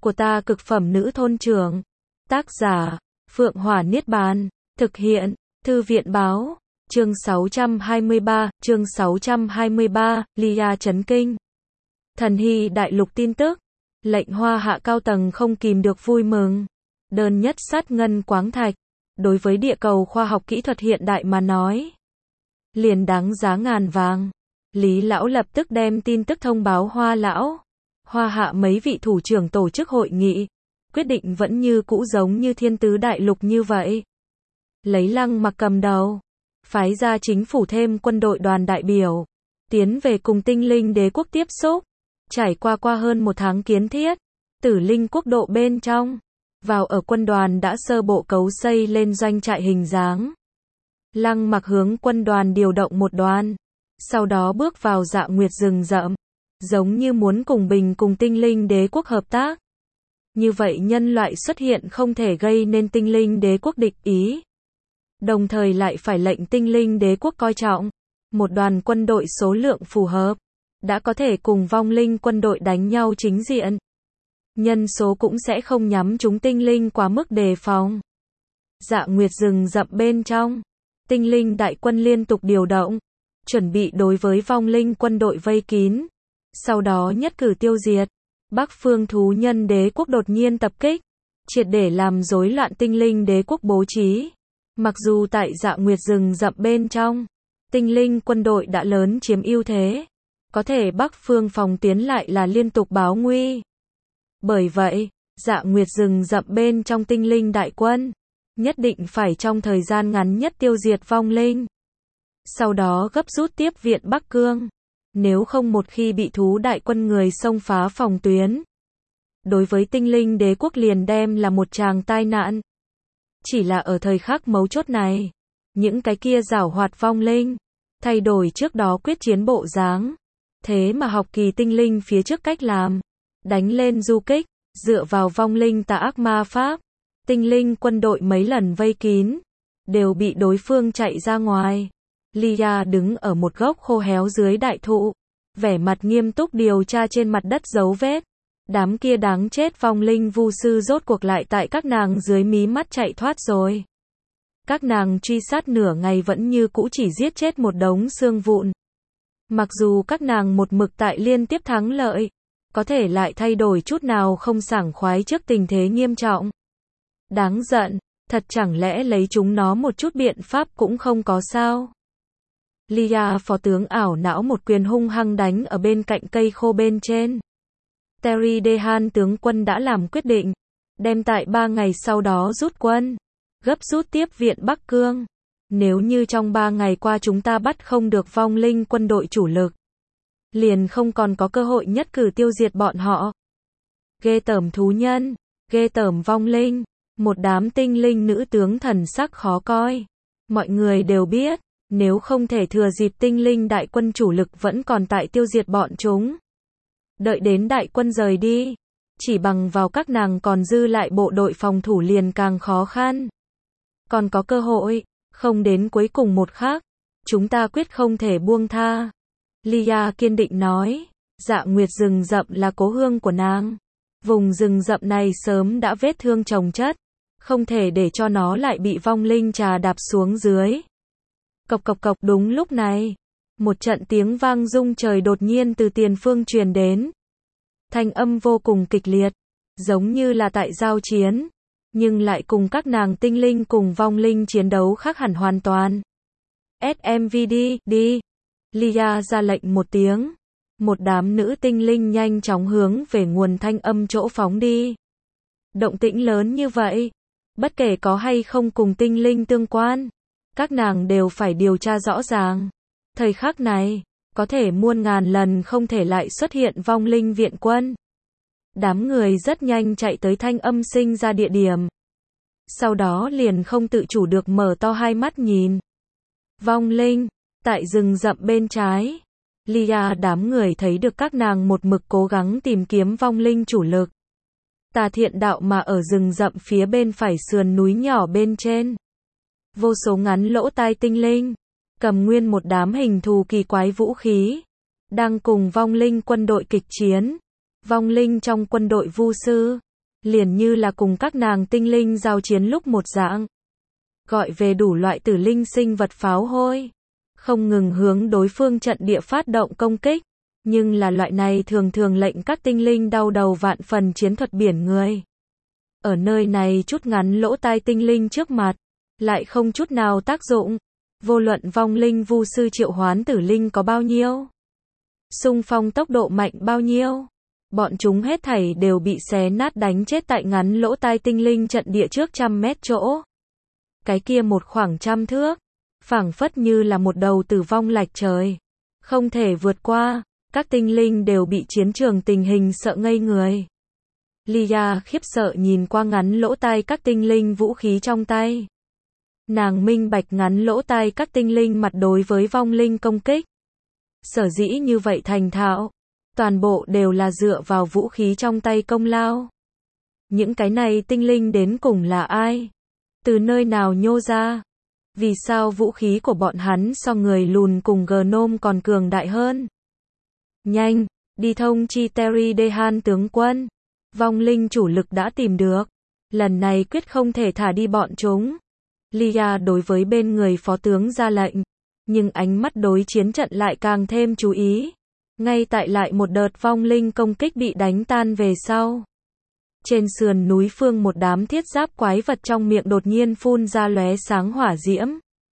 của ta cực phẩm nữ thôn trưởng. Tác giả, Phượng Hỏa Niết Bàn. Thực hiện, Thư viện báo. Chương 623, Lia chấn kinh. Thần Hy đại lục tin tức. Lệnh Hoa Hạ cao tầng không kìm được vui mừng. Đơn nhất sát ngân quáng thạch. Đối với địa cầu khoa học kỹ thuật hiện đại mà nói, liền đáng giá ngàn vàng. Lý Lão lập tức đem tin tức thông báo Hoa Lão. Hoa Hạ mấy vị thủ trưởng tổ chức hội nghị. Quyết định vẫn như cũ giống như thiên tứ đại lục như vậy. Lấy Lăng Mặc cầm đầu. Phái ra chính phủ thêm quân đội đoàn đại biểu. Tiến về cùng Tinh Linh Đế quốc tiếp xúc. Trải qua hơn một tháng kiến thiết. Tử Linh quốc độ bên trong. Vào ở quân đoàn đã sơ bộ cấu xây lên doanh trại hình dáng. Lăng Mặc hướng quân đoàn điều động một đoàn. Sau đó bước vào Dạ Nguyệt rừng rậm. Giống như muốn cùng cùng Tinh Linh Đế quốc hợp tác. Như vậy nhân loại xuất hiện không thể gây nên Tinh Linh Đế quốc địch ý. Đồng thời lại phải lệnh Tinh Linh Đế quốc coi trọng. Một đoàn quân đội số lượng phù hợp. Đã có thể cùng vong linh quân đội đánh nhau chính diện. Nhân số cũng sẽ không nhắm trúng tinh linh quá mức đề phòng. Dạ Nguyệt rừng rậm bên trong. Tinh linh đại quân liên tục điều động. Chuẩn bị đối với vong linh quân đội vây kín. Sau đó nhất cử tiêu diệt. Bắc phương thú nhân đế quốc đột nhiên tập kích. Triệt để làm rối loạn tinh linh đế quốc bố trí. Mặc dù tại Dạ Nguyệt rừng rậm bên trong. Tinh linh quân đội đã lớn chiếm ưu thế. Có thể Bắc phương phòng tuyến lại là liên tục báo nguy. Bởi vậy, Dạ Nguyệt rừng rậm bên trong tinh linh đại quân. Nhất định phải trong thời gian ngắn nhất tiêu diệt vong linh. Sau đó gấp rút tiếp viện Bắc Cương. Nếu không một khi bị thú đại quân người xông phá phòng tuyến. Đối với tinh linh đế quốc liền đem là một tràng tai nạn. Chỉ là ở thời khắc mấu chốt này. Những cái kia giảo hoạt vong linh. Thay đổi trước đó quyết chiến bộ dáng. Thế mà học kỳ tinh linh phía trước cách làm. Đánh lên du kích. Dựa vào vong linh tà ác ma pháp. Tinh linh quân đội mấy lần vây kín. Đều bị đối phương chạy ra ngoài. Lia đứng ở một gốc khô héo dưới đại thụ. Vẻ mặt nghiêm túc điều tra trên mặt đất dấu vết. Đám kia đáng chết vong linh vu sư rốt cuộc lại tại các nàng dưới mí mắt chạy thoát rồi. Các nàng truy sát nửa ngày vẫn như cũ chỉ giết chết một đống xương vụn. Mặc dù các nàng một mực tại liên tiếp thắng lợi. Có thể lại thay đổi chút nào không sảng khoái trước tình thế nghiêm trọng. Đáng giận, thật chẳng lẽ lấy chúng nó một chút biện pháp cũng không có sao? Lia phó tướng ảo não một quyền hung hăng đánh ở bên cạnh cây khô bên trên. Terry Dehan tướng quân đã làm quyết định. Đem tại 3 ngày sau đó rút quân. Gấp rút tiếp viện Bắc Cương. Nếu như trong 3 ngày qua chúng ta bắt không được vong linh quân đội chủ lực. Liền không còn có cơ hội nhất cử tiêu diệt bọn họ. Ghê tởm thú nhân. Ghê tởm vong linh. Một đám tinh linh nữ tướng thần sắc khó coi. Mọi người đều biết. Nếu không thể thừa dịp tinh linh đại quân chủ lực vẫn còn tại tiêu diệt bọn chúng. Đợi đến đại quân rời đi. Chỉ bằng vào các nàng còn dư lại bộ đội phòng thủ liền càng khó khăn. Còn có cơ hội. Không đến cuối cùng một khắc. Chúng ta quyết không thể buông tha. Lia kiên định nói. Dạ Nguyệt rừng rậm là cố hương của nàng. Vùng rừng rậm này sớm đã vết thương chồng chất. Không thể để cho nó lại bị vong linh trà đạp xuống dưới. Cộc cộc cộc đúng lúc này. Một trận tiếng vang rung trời đột nhiên từ tiền phương truyền đến. Thanh âm vô cùng kịch liệt. Giống như là tại giao chiến. Nhưng lại cùng các nàng tinh linh cùng vong linh chiến đấu khác hẳn hoàn toàn. SMVD, đi. Lia ra lệnh một tiếng. Một đám nữ tinh linh nhanh chóng hướng về nguồn thanh âm chỗ phóng đi. Động tĩnh lớn như vậy. Bất kể có hay không cùng tinh linh tương quan. Các nàng đều phải điều tra rõ ràng. Thời khắc này, có thể muôn ngàn lần không thể lại xuất hiện vong linh viện quân. Đám người rất nhanh chạy tới thanh âm sinh ra địa điểm. Sau đó liền không tự chủ được mở to hai mắt nhìn. Vong linh, tại rừng rậm bên trái. Lia đám người thấy được các nàng một mực cố gắng tìm kiếm vong linh chủ lực. Tà thiện đạo mà ở rừng rậm phía bên phải sườn núi nhỏ bên trên. Vô số ngắn lỗ tai tinh linh. Cầm nguyên một đám hình thù kỳ quái vũ khí. Đang cùng vong linh quân đội kịch chiến. Vong linh trong quân đội vu sư. liền như là cùng các nàng tinh linh giao chiến lúc một dạng. Gọi về đủ loại tử linh sinh vật pháo hôi. Không ngừng hướng đối phương trận địa phát động công kích. Nhưng là loại này thường thường lệnh các tinh linh đau đầu vạn phần chiến thuật biển người. Ở nơi này chút ngắn lỗ tai tinh linh trước mặt, lại không chút nào tác dụng. Vô luận vong linh vu sư triệu hoán tử linh có bao nhiêu, xung phong tốc độ mạnh bao nhiêu, bọn chúng hết thảy đều bị xé nát đánh chết tại ngắn lỗ tai tinh linh trận địa trước 100 mét chỗ. Cái kia một khoảng 100 thước, phảng phất như là một đầu tử vong lạch trời, không thể vượt qua, các tinh linh đều bị chiến trường tình hình sợ ngây người. Lia khiếp sợ nhìn qua ngắn lỗ tai các tinh linh vũ khí trong tay. Nàng minh bạch ngắn lỗ tai các tinh linh mặt đối với vong linh công kích. Sở dĩ như vậy thành thạo, toàn bộ đều là dựa vào vũ khí trong tay công lao. Những cái này tinh linh đến cùng là ai? Từ nơi nào nhô ra? Vì sao vũ khí của bọn hắn so người lùn cùng Gnome còn cường đại hơn? Nhanh, đi thông chi Terry Dehan tướng quân. Vong linh chủ lực đã tìm được. Lần này quyết không thể thả đi bọn chúng. Lia đối với bên người phó tướng ra lệnh. Nhưng ánh mắt đối chiến trận lại càng thêm chú ý. Ngay tại lại một đợt vong linh công kích bị đánh tan về sau. Trên sườn núi phương một đám thiết giáp quái vật trong miệng đột nhiên phun ra lóe sáng hỏa diễm.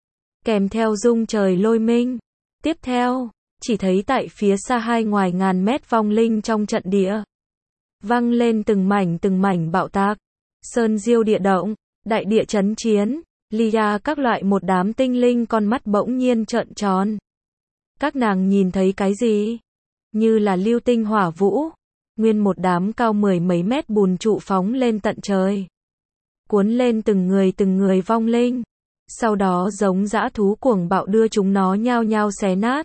Kèm theo rung trời lôi minh. Tiếp theo, chỉ thấy tại phía xa hai ngoài ngàn mét vong linh trong trận địa. Văng lên từng mảnh bạo tạc. Sơn diêu địa động, đại địa chấn chiến. Lia các loại một đám tinh linh con mắt bỗng nhiên trợn tròn. Các nàng nhìn thấy cái gì? Như là lưu tinh hỏa vũ. Nguyên một đám cao 10 mấy mét bùn trụ phóng lên tận trời. Cuốn lên từng người vong linh. Sau đó giống dã thú cuồng bạo đưa chúng nó nhao nhao xé nát.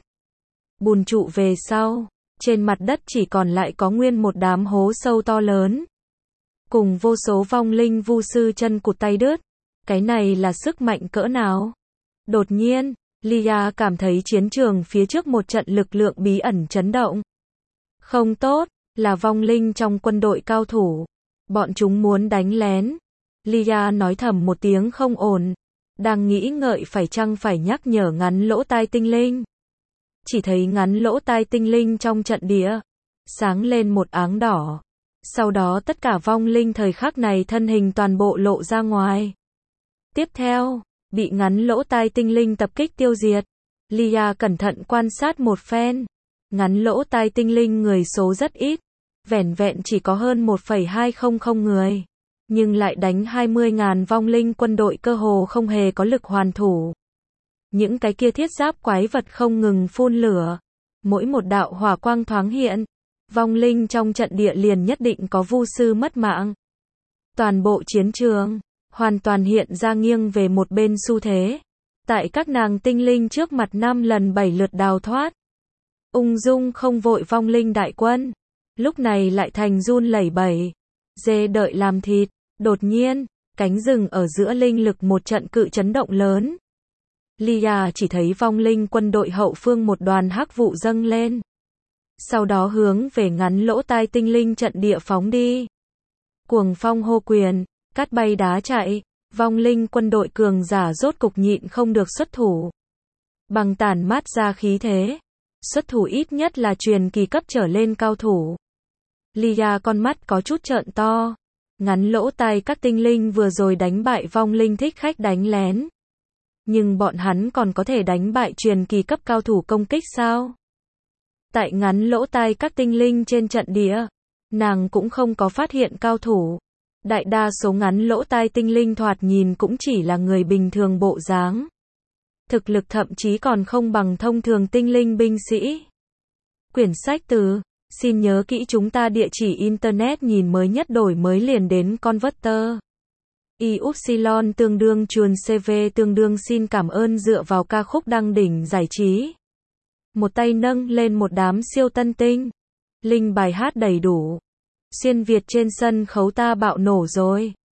Bùn trụ về sau, trên mặt đất chỉ còn lại có nguyên một đám hố sâu to lớn. Cùng vô số vong linh vu sư chân cụt tay đứt. Cái này là sức mạnh cỡ nào? Đột nhiên, Lia cảm thấy chiến trường phía trước một trận lực lượng bí ẩn chấn động. Không tốt, là vong linh trong quân đội cao thủ. Bọn chúng muốn đánh lén. Lia nói thầm một tiếng không ổn. Đang nghĩ ngợi phải chăng phải nhắc nhở ngắn lỗ tai tinh linh. Chỉ thấy ngắn lỗ tai tinh linh trong trận địa. Sáng lên một áng đỏ. Sau đó tất cả vong linh thời khắc này thân hình toàn bộ lộ ra ngoài. Tiếp theo, bị ngắn lỗ tai tinh linh tập kích tiêu diệt. Lia cẩn thận quan sát một phen. Ngắn lỗ tai tinh linh người số rất ít. Vẻn vẹn chỉ có hơn 1,200 người. Nhưng lại đánh 20.000 vong linh quân đội cơ hồ không hề có lực hoàn thủ. Những cái kia thiết giáp quái vật không ngừng phun lửa. Mỗi một đạo hỏa quang thoáng hiện. Vong linh trong trận địa liền nhất định có vu sư mất mạng. Toàn bộ chiến trường hoàn toàn hiện ra nghiêng về một bên xu thế. Tại các nàng tinh linh trước mặt 5 lần 7 lượt đào thoát. Ung dung không vội vong linh đại quân. Lúc này lại thành run lẩy bẩy. Dê đợi làm thịt. Đột nhiên, cánh rừng ở giữa linh lực một trận cự chấn động lớn. Lia chỉ thấy vong linh quân đội hậu phương một đoàn hắc vụ dâng lên. Sau đó hướng về ngắn lỗ tai tinh linh trận địa phóng đi. Cuồng phong hô quyền. Cát bay đá chạy, vong linh quân đội cường giả rốt cục nhịn không được xuất thủ. Bằng tản mát ra khí thế. Xuất thủ ít nhất là truyền kỳ cấp trở lên cao thủ. Lia con mắt có chút trợn to. Ngắn lỗ tai các tinh linh vừa rồi đánh bại vong linh thích khách đánh lén. Nhưng bọn hắn còn có thể đánh bại truyền kỳ cấp cao thủ công kích sao? Tại ngắn lỗ tai các tinh linh trên trận địa, nàng cũng không có phát hiện cao thủ. Đại đa số ngắn lỗ tai tinh linh thoạt nhìn cũng chỉ là người bình thường bộ dáng. Thực lực thậm chí còn không bằng thông thường tinh linh binh sĩ. Quyển sách từ, xin nhớ kỹ chúng ta địa chỉ internet nhìn mới nhất đổi mới liền đến Converter. Y-upsilon tương đương chuồn CV tương đương xin cảm ơn dựa vào ca khúc đăng đỉnh giải trí. Một tay nâng lên một đám siêu tân tinh. Linh bài hát đầy đủ. Xuyên Việt trên sân khấu ta bạo nổ rồi.